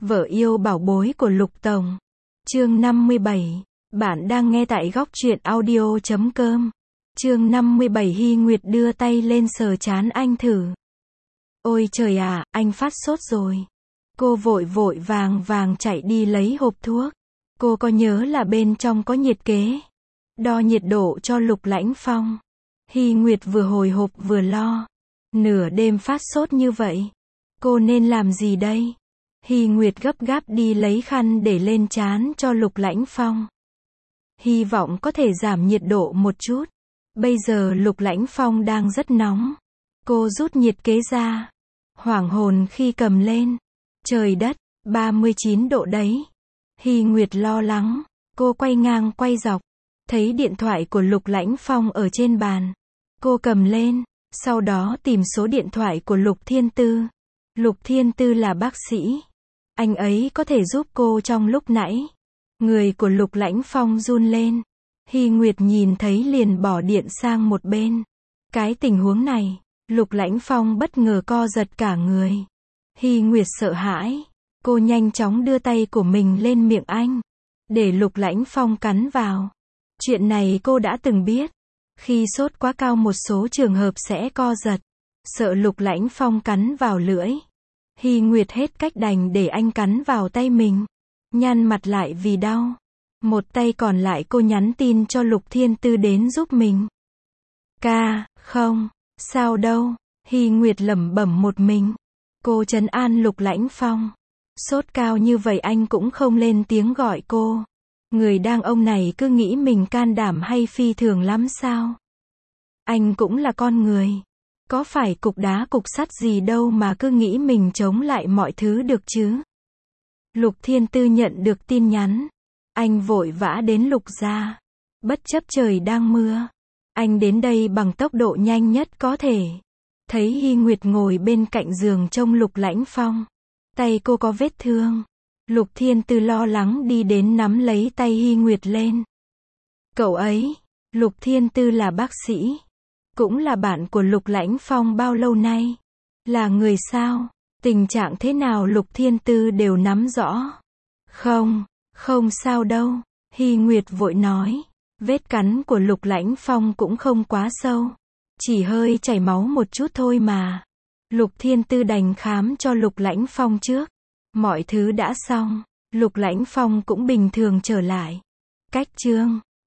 Vợ yêu bảo bối của Lục Tổng. Chương 57. Bạn đang nghe tại góc truyện audio.com. Chương 57. Hy Nguyệt đưa tay lên sờ trán anh thử. Ôi trời ạ, anh phát sốt rồi. Cô vội vàng chạy đi lấy hộp thuốc. Cô có nhớ là bên trong có nhiệt kế. Đo nhiệt độ cho Lục Lãnh Phong. Hy Nguyệt vừa hồi hộp vừa lo. Nửa đêm phát sốt như vậy. Cô nên làm gì đây? Hy Nguyệt gấp gáp đi lấy khăn để lên trán cho Lục Lãnh Phong. Hy vọng có thể giảm nhiệt độ một chút. Bây giờ Lục Lãnh Phong đang rất nóng. Cô rút nhiệt kế ra. Hoảng hồn khi cầm lên. Trời đất, 39 độ đấy. Hy Nguyệt lo lắng. Cô quay ngang quay dọc. Thấy điện thoại của Lục Lãnh Phong ở trên bàn. Cô cầm lên. Sau đó tìm số điện thoại của Lục Thiên Tư. Lục Thiên Tư là bác sĩ. Anh ấy có thể giúp cô trong lúc nãy. Người của Lục Lãnh Phong run lên. Hy Nguyệt nhìn thấy liền bỏ điện sang một bên. Cái tình huống này, Lục Lãnh Phong bất ngờ co giật cả người. Hy Nguyệt sợ hãi. Cô nhanh chóng đưa tay của mình lên miệng anh. Để Lục Lãnh Phong cắn vào. Chuyện này cô đã từng biết. Khi sốt quá cao một số trường hợp sẽ co giật. Sợ Lục Lãnh Phong cắn vào lưỡi. Hy Nguyệt hết cách đành để anh cắn vào tay mình. Nhăn mặt lại vì đau. Một tay còn lại cô nhắn tin cho Lục Thiên Tư đến giúp mình. Không, sao đâu. Hy Nguyệt lẩm bẩm một mình. Cô trấn an Lục Lãnh Phong. Sốt cao như vậy anh cũng không lên tiếng gọi cô. Người đàn ông này cứ nghĩ mình can đảm hay phi thường lắm sao? Anh cũng là con người. Có phải cục đá cục sắt gì đâu mà cứ nghĩ mình chống lại mọi thứ được chứ? Lục Thiên Tư nhận được tin nhắn. Anh vội vã đến Lục gia. Bất chấp trời đang mưa. Anh đến đây bằng tốc độ nhanh nhất có thể. Thấy Hy Nguyệt ngồi bên cạnh giường trông Lục Lãnh Phong. Tay cô có vết thương. Lục Thiên Tư lo lắng đi đến nắm lấy tay Hy Nguyệt lên. Cậu ấy, Lục Thiên Tư là bác sĩ. Cũng là bạn của Lục Lãnh Phong bao lâu nay. Là người sao? Tình trạng thế nào Lục Thiên Tư đều nắm rõ. Không sao đâu. Hy Nguyệt vội nói. Vết cắn của Lục Lãnh Phong cũng không quá sâu. Chỉ hơi chảy máu một chút thôi mà. Lục Thiên Tư đành khám cho Lục Lãnh Phong trước. Mọi thứ đã xong. Lục Lãnh Phong cũng bình thường trở lại. Cách chương